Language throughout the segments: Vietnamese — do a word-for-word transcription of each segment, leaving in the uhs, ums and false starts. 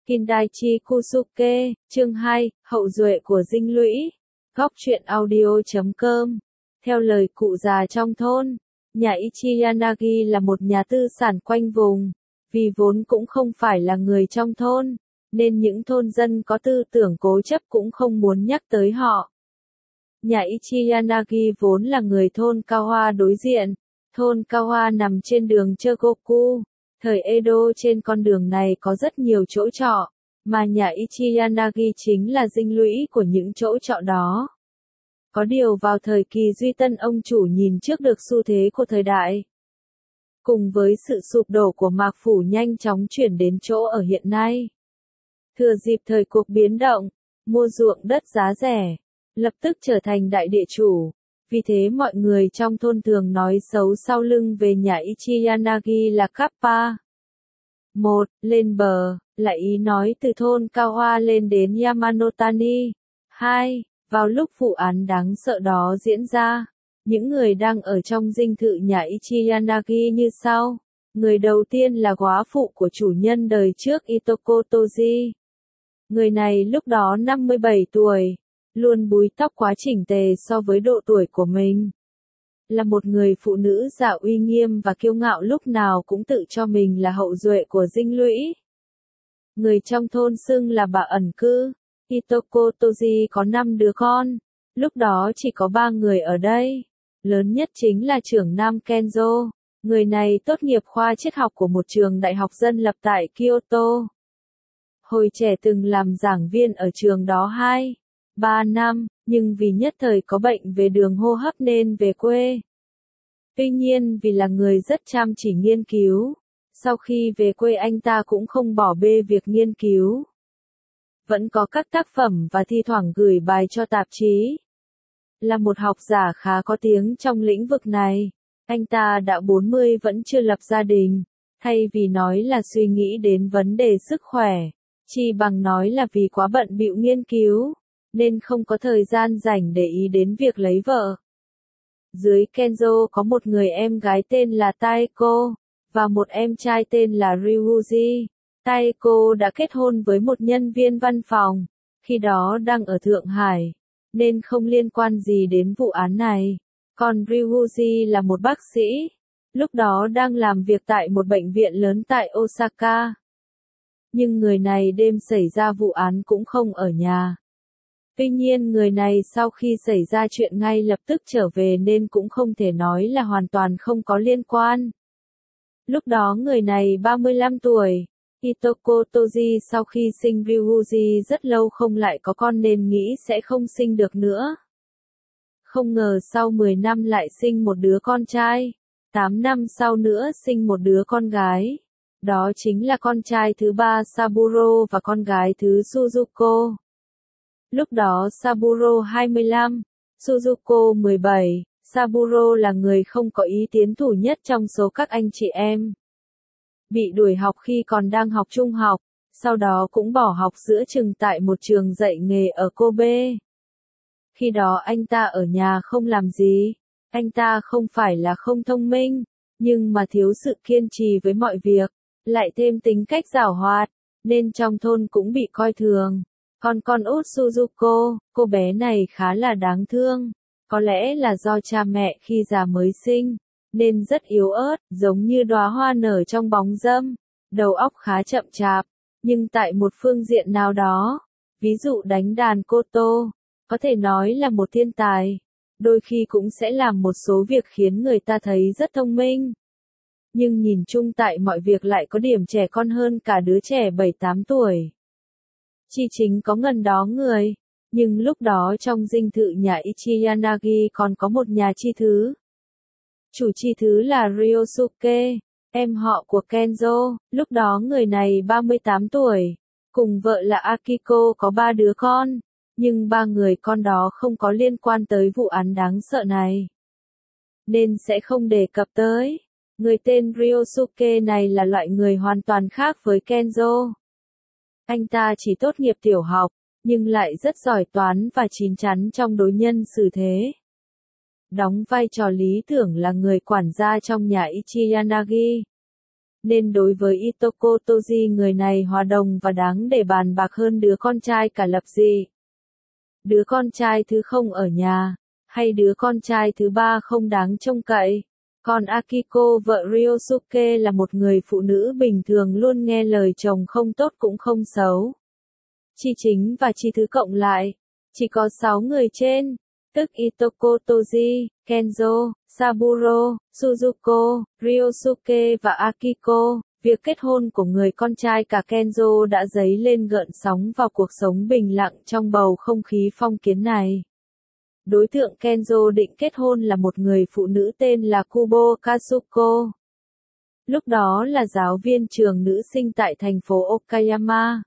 Kindaichi Kusuke, chương hai, hậu duệ của dinh lũy. Góc truyện audio chấm com. Theo lời cụ già trong thôn, nhà Ichiyanagi là một nhà tư sản quanh vùng. Vì vốn cũng không phải là người trong thôn, nên những thôn dân có tư tưởng cố chấp cũng không muốn nhắc tới họ. Nhà Ichiyanagi vốn là người thôn Kawa đối diện. Thôn Kawa nằm trên đường Chogoku. Thời Edo trên con đường này có rất nhiều chỗ trọ, mà nhà Ichiyanagi chính là dinh lũy của những chỗ trọ đó. Có điều vào thời kỳ Duy Tân, ông chủ nhìn trước được xu thế của thời đại. Cùng với sự sụp đổ của Mạc Phủ nhanh chóng chuyển đến chỗ ở hiện nay. Thừa dịp thời cuộc biến động, mua ruộng đất giá rẻ, lập tức trở thành đại địa chủ. Vì thế mọi người trong thôn thường nói xấu sau lưng về nhà Ichiyanagi là Kappa. một. Lên bờ, là ý nói từ thôn Kawa lên đến Yamanotani. hai. Vào lúc vụ án đáng sợ đó diễn ra, những người đang ở trong dinh thự nhà Ichiyanagi như sau. Người đầu tiên là góa phụ của chủ nhân đời trước Itoko Toji. Người này lúc đó năm mươi bảy tuổi. Luôn búi tóc quá chỉnh tề so với độ tuổi của mình. Là một người phụ nữ già uy nghiêm và kiêu ngạo, lúc nào cũng tự cho mình là hậu duệ của dinh lũy. Người trong thôn xưng là bà ẩn cư. Itoko Toji có năm đứa con. Lúc đó chỉ có ba người ở đây. Lớn nhất chính là trưởng nam Kenzo. Người này tốt nghiệp khoa triết học của một trường đại học dân lập tại Kyoto. Hồi trẻ từng làm giảng viên ở trường đó hai ba năm, nhưng vì nhất thời có bệnh về đường hô hấp nên về quê. Tuy nhiên vì là người rất chăm chỉ nghiên cứu, sau khi về quê anh ta cũng không bỏ bê việc nghiên cứu. Vẫn có các tác phẩm và thi thoảng gửi bài cho tạp chí. Là một học giả khá có tiếng trong lĩnh vực này, anh ta đã bốn mươi vẫn chưa lập gia đình, thay vì nói là suy nghĩ đến vấn đề sức khỏe, chi bằng nói là vì quá bận bịu nghiên cứu, nên không có thời gian rảnh để ý đến việc lấy vợ. Dưới Kenzo có một người em gái tên là Taeko, và một em trai tên là Ryuji. Taeko đã kết hôn với một nhân viên văn phòng, khi đó đang ở Thượng Hải, nên không liên quan gì đến vụ án này. Còn Ryuji là một bác sĩ, lúc đó đang làm việc tại một bệnh viện lớn tại Osaka. Nhưng người này đêm xảy ra vụ án cũng không ở nhà. Tuy nhiên người này sau khi xảy ra chuyện ngay lập tức trở về nên cũng không thể nói là hoàn toàn không có liên quan. Lúc đó người này ba mươi lăm tuổi. Itoko Toji sau khi sinh Ryuji rất lâu không lại có con nên nghĩ sẽ không sinh được nữa. Không ngờ sau mười năm lại sinh một đứa con trai. tám năm sau nữa sinh một đứa con gái. Đó chính là con trai thứ ba Saburo và con gái thứ Suzuko. Lúc đó Saburo hai mươi lăm, Suzuko mười bảy, Saburo là người không có ý tiến thủ nhất trong số các anh chị em. Bị đuổi học khi còn đang học trung học, sau đó cũng bỏ học giữa chừng tại một trường dạy nghề ở Kobe. Khi đó anh ta ở nhà không làm gì, anh ta không phải là không thông minh, nhưng mà thiếu sự kiên trì với mọi việc, lại thêm tính cách giảo hoạt, nên trong thôn cũng bị coi thường. Còn con út Suzuko, cô bé này khá là đáng thương, có lẽ là do cha mẹ khi già mới sinh, nên rất yếu ớt, giống như đóa hoa nở trong bóng râm, đầu óc khá chậm chạp, nhưng tại một phương diện nào đó, ví dụ đánh đàn koto, có thể nói là một thiên tài, đôi khi cũng sẽ làm một số việc khiến người ta thấy rất thông minh. Nhưng nhìn chung tại mọi việc lại có điểm trẻ con hơn cả đứa trẻ bảy tám tuổi. Chi chính có ngần đó người, nhưng lúc đó trong dinh thự nhà Ichiyanagi còn có một nhà chi thứ. Chủ chi thứ là Ryosuke, em họ của Kenzo, lúc đó người này ba mươi tám tuổi, cùng vợ là Akiko có ba đứa con, nhưng ba người con đó không có liên quan tới vụ án đáng sợ này, nên sẽ không đề cập tới. Người tên Ryosuke này là loại người hoàn toàn khác với Kenzo. Anh ta chỉ tốt nghiệp tiểu học, nhưng lại rất giỏi toán và chín chắn trong đối nhân xử thế. Đóng vai trò lý tưởng là người quản gia trong nhà Ichiyanagi. nên đối với Itoko Toji người này hòa đồng và đáng để bàn bạc hơn đứa con trai cả lập dị. Đứa con trai thứ không ở nhà, hay đứa con trai thứ ba không đáng trông cậy. Còn Akiko vợ Ryosuke là một người phụ nữ bình thường luôn nghe lời chồng không tốt cũng không xấu. Chi chính và chi thứ cộng lại, chỉ có sáu người trên, tức Itoko Toji, Kenzo, Saburo, Suzuko, Ryosuke và Akiko. Việc kết hôn của người con trai cả Kenzo đã dấy lên gợn sóng vào cuộc sống bình lặng trong bầu không khí phong kiến này. Đối tượng Kenzo định kết hôn là một người phụ nữ tên là Kubo Katsuko. Lúc đó là giáo viên trường nữ sinh tại thành phố Okayama.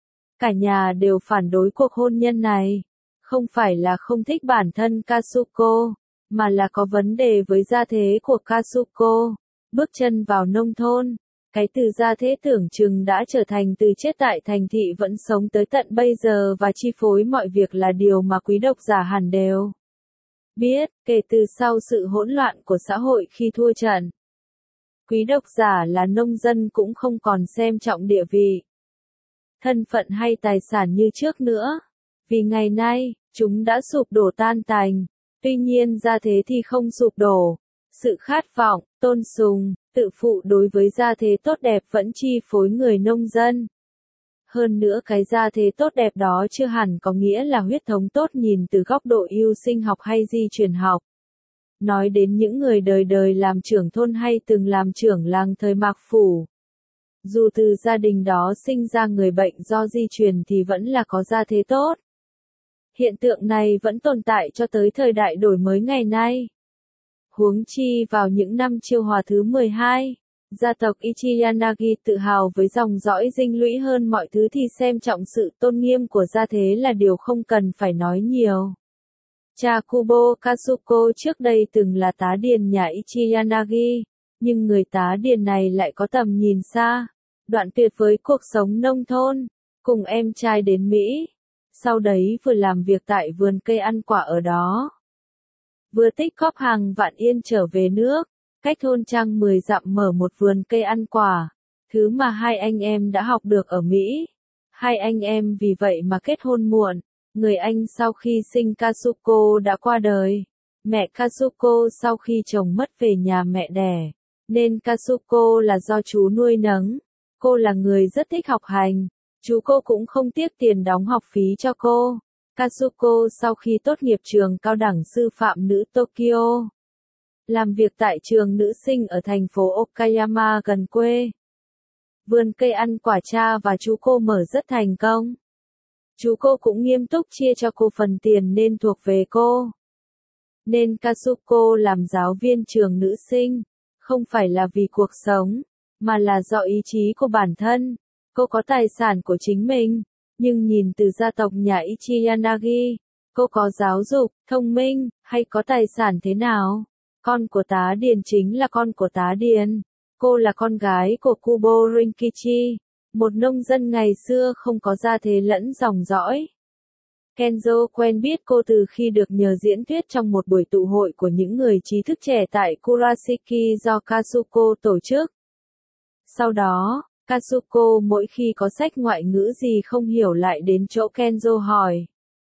Cả nhà đều phản đối cuộc hôn nhân này. Không phải là không thích bản thân Katsuko, mà là có vấn đề với gia thế của Katsuko. Bước chân vào nông thôn, cái từ gia thế tưởng chừng đã trở thành từ chết tại thành thị vẫn sống tới tận bây giờ và chi phối mọi việc là điều mà quý độc giả hẳn đều biết, kể từ sau sự hỗn loạn của xã hội khi thua trận. Quý độc giả là nông dân cũng không còn xem trọng địa vị, thân phận hay tài sản như trước nữa, vì ngày nay, chúng đã sụp đổ tan tành. Tuy nhiên gia thế thì không sụp đổ. Sự khát vọng, tôn sùng, tự phụ đối với gia thế tốt đẹp vẫn chi phối người nông dân. Hơn nữa cái gia thế tốt đẹp đó chưa hẳn có nghĩa là huyết thống tốt nhìn từ góc độ ưu sinh học hay di truyền học. Nói đến những người đời đời làm trưởng thôn hay từng làm trưởng làng thời Mạc Phủ. Dù từ gia đình đó sinh ra người bệnh do di truyền thì vẫn là có gia thế tốt. Hiện tượng này vẫn tồn tại cho tới thời đại đổi mới ngày nay. Huống chi vào những năm Chiêu Hòa thứ mười hai, gia tộc Ichiyanagi tự hào với dòng dõi dinh lũy hơn mọi thứ thì xem trọng sự tôn nghiêm của gia thế là điều không cần phải nói nhiều. Cha Kubo Katsuko trước đây từng là tá điền nhà Ichiyanagi, nhưng người tá điền này lại có tầm nhìn xa, đoạn tuyệt với cuộc sống nông thôn, cùng em trai đến Mỹ. Sau đấy vừa làm việc tại vườn cây ăn quả ở đó, vừa tích góp hàng vạn yên trở về nước, cách thôn trang mười dặm mở một vườn cây ăn quả, thứ mà hai anh em đã học được ở Mỹ. Hai anh em vì vậy mà kết hôn muộn, người anh sau khi sinh Katsuko đã qua đời. Mẹ Katsuko sau khi chồng mất về nhà mẹ đẻ, nên Katsuko là do chú nuôi nấng. Cô là người rất thích học hành, chú cô cũng không tiếc tiền đóng học phí cho cô. Katsuko sau khi tốt nghiệp trường cao đẳng sư phạm nữ Tokyo, làm việc tại trường nữ sinh ở thành phố Okayama gần quê. Vườn cây ăn quả cha và chú cô mở rất thành công. Chú cô cũng nghiêm túc chia cho cô phần tiền nên thuộc về cô. Nên Katsuko làm giáo viên trường nữ sinh, không phải là vì cuộc sống, mà là do ý chí của bản thân. Cô có tài sản của chính mình, nhưng nhìn từ gia tộc nhà Ichiyanagi, cô có giáo dục, thông minh, hay có tài sản thế nào? Con của tá điền chính là con của tá điền. Cô là con gái của Kubo Rinkichi, một nông dân ngày xưa không có gia thế lẫn dòng dõi. Kenzo quen biết cô từ khi được nhờ diễn thuyết trong một buổi tụ hội của những người trí thức trẻ tại Kurashiki do Katsuko tổ chức. Sau đó, Katsuko mỗi khi có sách ngoại ngữ gì không hiểu lại đến chỗ Kenzo hỏi.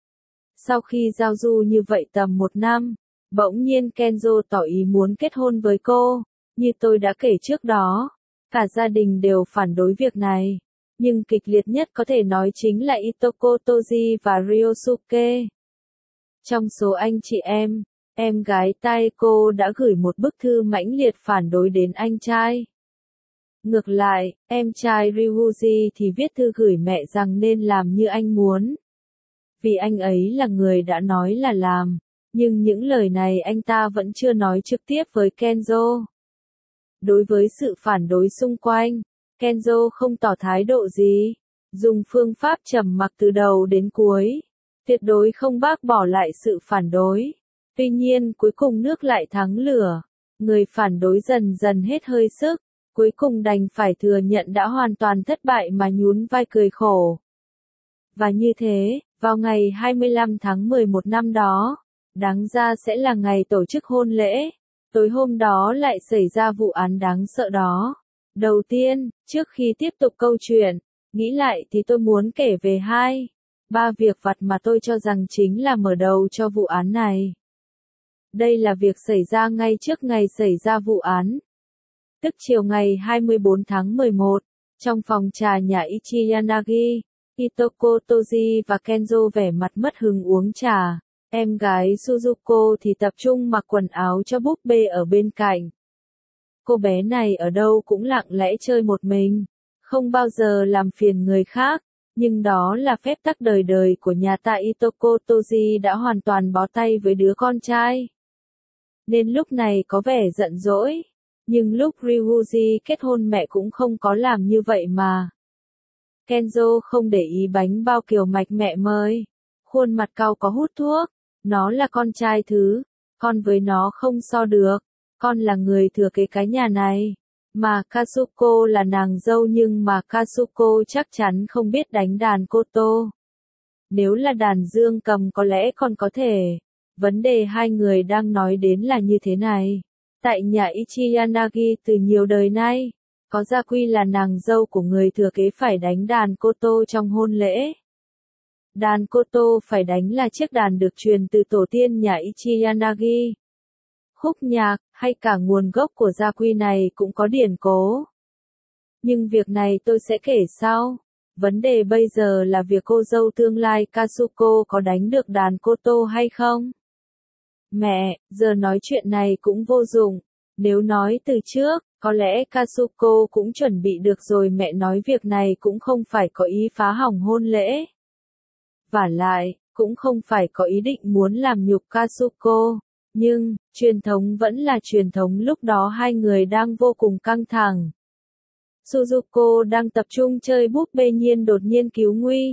Sau khi giao du như vậy tầm một năm, bỗng nhiên Kenzo tỏ ý muốn kết hôn với cô. Như tôi đã kể trước đó, cả gia đình đều phản đối việc này. Nhưng kịch liệt nhất có thể nói chính là Itoko Toji và Ryosuke. Trong số anh chị em, em gái Taeko đã gửi một bức thư mãnh liệt phản đối đến anh trai. Ngược lại, em trai Ryuji thì viết thư gửi mẹ rằng nên làm như anh muốn. Vì anh ấy là người đã nói là làm, nhưng những lời này anh ta vẫn chưa nói trực tiếp với Kenzo. Đối với sự phản đối xung quanh, Kenzo không tỏ thái độ gì, dùng phương pháp trầm mặc từ đầu đến cuối, tuyệt đối không bác bỏ lại sự phản đối. Tuy nhiên cuối cùng nước lại thắng lửa, người phản đối dần dần hết hơi sức, cuối cùng đành phải thừa nhận đã hoàn toàn thất bại mà nhún vai cười khổ. Và như thế, vào ngày hai mươi lăm tháng mười một năm đó, đáng ra sẽ là ngày tổ chức hôn lễ. Tối hôm đó lại xảy ra vụ án đáng sợ đó. Đầu tiên, trước khi tiếp tục câu chuyện, nghĩ lại thì tôi muốn kể về hai, ba việc vặt mà tôi cho rằng chính là mở đầu cho vụ án này. Đây là việc xảy ra ngay trước ngày xảy ra vụ án. Tức chiều ngày hai mươi bốn tháng mười một, trong phòng trà nhà Ichi Yanagi, Hitoko Toji và Kenzo vẻ mặt mất hứng uống trà. Em gái Suzuko thì tập trung mặc quần áo cho búp bê ở bên cạnh. Cô bé này ở đâu cũng lặng lẽ chơi một mình, không bao giờ làm phiền người khác, nhưng đó là phép tắc đời đời của nhà ta. Hitoko Toji đã hoàn toàn bó tay với đứa con trai, nên lúc này có vẻ giận dỗi, nhưng lúc Ryuji kết hôn mẹ cũng không có làm như vậy mà. Kenzo không để ý bánh bao kiều mạch mẹ mới, khuôn mặt cau có hút thuốc, nó là con trai thứ, con với nó không so được, con là người thừa kế cái nhà này, mà Katsuko là nàng dâu nhưng mà Katsuko chắc chắn không biết đánh đàn koto. Nếu là đàn dương cầm có lẽ còn có thể. Vấn đề hai người đang nói đến là như thế này. Tại nhà Ichi Yanagi từ nhiều đời nay, có gia quy là nàng dâu của người thừa kế phải đánh đàn koto trong hôn lễ. Đàn koto phải đánh là chiếc đàn được truyền từ tổ tiên nhà Ichi Yanagi. Khúc nhạc, hay cả nguồn gốc của gia quy này cũng có điển cố. Nhưng việc này tôi sẽ kể sau. Vấn đề bây giờ là việc cô dâu tương lai Katsuko có đánh được đàn koto hay không? Mẹ, giờ nói chuyện này cũng vô dụng. Nếu nói từ trước, có lẽ Katsuko cũng chuẩn bị được rồi. Mẹ nói việc này cũng không phải có ý phá hỏng hôn lễ. Vả lại, cũng không phải có ý định muốn làm nhục Katsuko. Nhưng, truyền thống vẫn là truyền thống. Lúc đó hai người đang vô cùng căng thẳng. Suzuko đang tập trung chơi búp bê nhiên đột nhiên cứu nguy.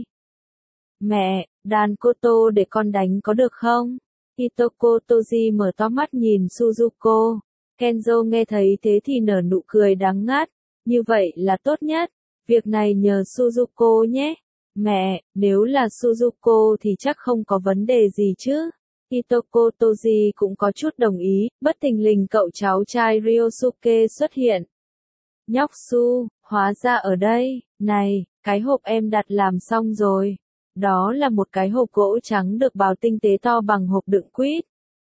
Mẹ, đàn koto để con đánh có được không? Hitoko Toji mở to mắt nhìn Suzuko. Kenzo nghe thấy thế thì nở nụ cười đắng ngắt. Như vậy là tốt nhất. Việc này nhờ Suzuko nhé. Mẹ, nếu là Suzuko thì chắc không có vấn đề gì chứ. Hitoko Toji cũng có chút đồng ý. Bất thình lình cậu cháu trai Ryosuke xuất hiện. Nhóc Su, hóa ra ở đây. Này, cái hộp em đặt làm xong rồi. Đó là một cái hộp gỗ trắng được bào tinh tế to bằng hộp đựng quýt.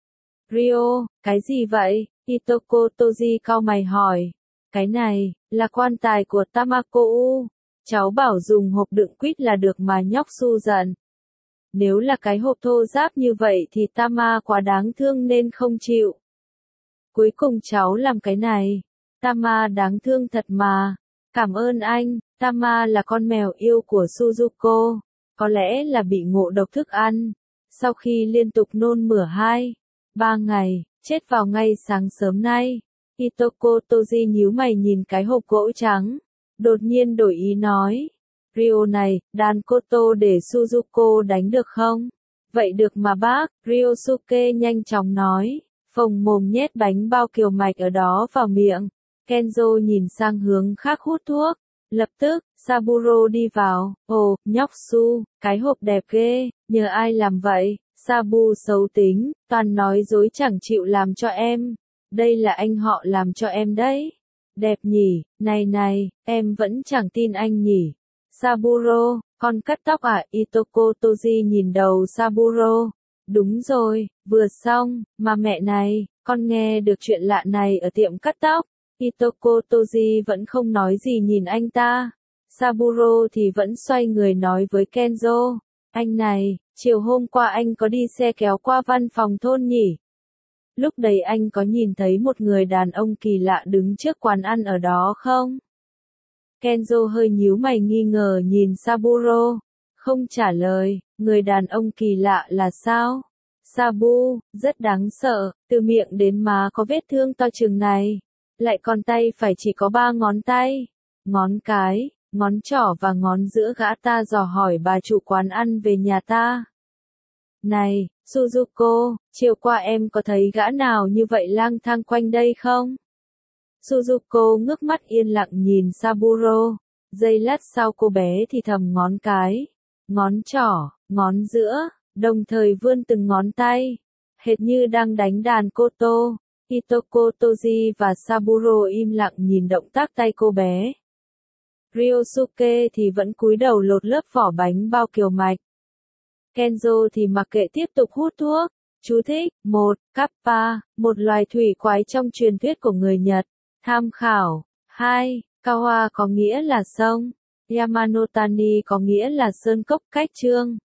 Ryo, cái gì vậy? Hitoko Toji cau mày hỏi. Cái này, là quan tài của Tamako U. Cháu bảo dùng hộp đựng quýt là được mà. Nhóc Su giận. Nếu là cái hộp thô ráp như vậy thì Tama quá đáng thương nên không chịu. Cuối cùng cháu làm cái này. Tama đáng thương thật mà. Cảm ơn anh. Tama là con mèo yêu của Suzuko. Có lẽ là bị ngộ độc thức ăn. Sau khi liên tục nôn mửa hai, ba ngày, chết vào ngay sáng sớm nay. Hitoko Toji nhíu mày nhìn cái hộp gỗ trắng. Đột nhiên đổi ý nói. Ryo này, đàn koto để Suzuko đánh được không? Vậy được mà bác, Ryosuke nhanh chóng nói. Phồng mồm nhét bánh bao kiều mạch ở đó vào miệng. Kenzo nhìn sang hướng khác hút thuốc. Lập tức, Saburo đi vào. Ồ, nhóc Su, cái hộp đẹp ghê, nhờ ai làm vậy? Sabu xấu tính, toàn nói dối chẳng chịu làm cho em. Đây là anh họ làm cho em đấy. Đẹp nhỉ, này này, em vẫn chẳng tin anh nhỉ. Saburo, con cắt tóc à? Hitoko Toji nhìn đầu Saburo. Đúng rồi, vừa xong, mà mẹ này, con nghe được chuyện lạ này ở tiệm cắt tóc. Hitoko Toji vẫn không nói gì nhìn anh ta. Saburo thì vẫn xoay người nói với Kenzo. Anh này, chiều hôm qua anh có đi xe kéo qua văn phòng thôn nhỉ? Lúc đấy anh có nhìn thấy một người đàn ông kỳ lạ đứng trước quán ăn ở đó không? Kenzo hơi nhíu mày nghi ngờ nhìn Saburo. Không trả lời, người đàn ông kỳ lạ là sao? Sabu, rất đáng sợ, từ miệng đến má có vết thương to chừng này. Lại còn tay phải chỉ có ba ngón tay. Ngón cái, ngón trỏ và ngón giữa. Gã ta dò hỏi bà chủ quán ăn về nhà ta. Này, Suzuko, chiều qua em có thấy gã nào như vậy lang thang quanh đây không? Suzuko ngước mắt yên lặng nhìn Saburo. Giây lát sau cô bé thì thầm ngón cái, ngón trỏ, ngón giữa, đồng thời vươn từng ngón tay. Hệt như đang đánh đàn koto. Itoko Toji và Saburo im lặng nhìn động tác tay cô bé. Ryosuke thì vẫn cúi đầu lột lớp vỏ bánh bao kiều mạch. Kenzo thì mặc kệ tiếp tục hút thuốc. Chú thích: một. Kappa, một loài thủy quái trong truyền thuyết của người Nhật. Tham khảo. hai. Kawa có nghĩa là sông. Yamanotani có nghĩa là sơn cốc cách chương.